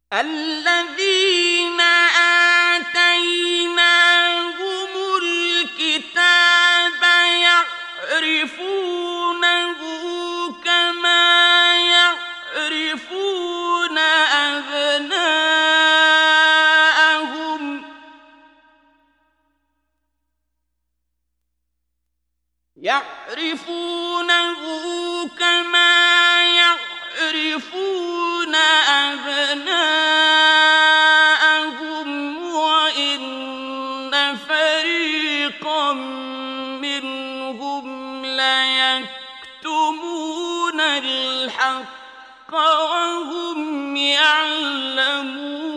الذين آتيناهم الكتاب يعرفونه كما يعرفون أبناءهم وإن فريقا منهم ليكتمون الحق وهم يعلمون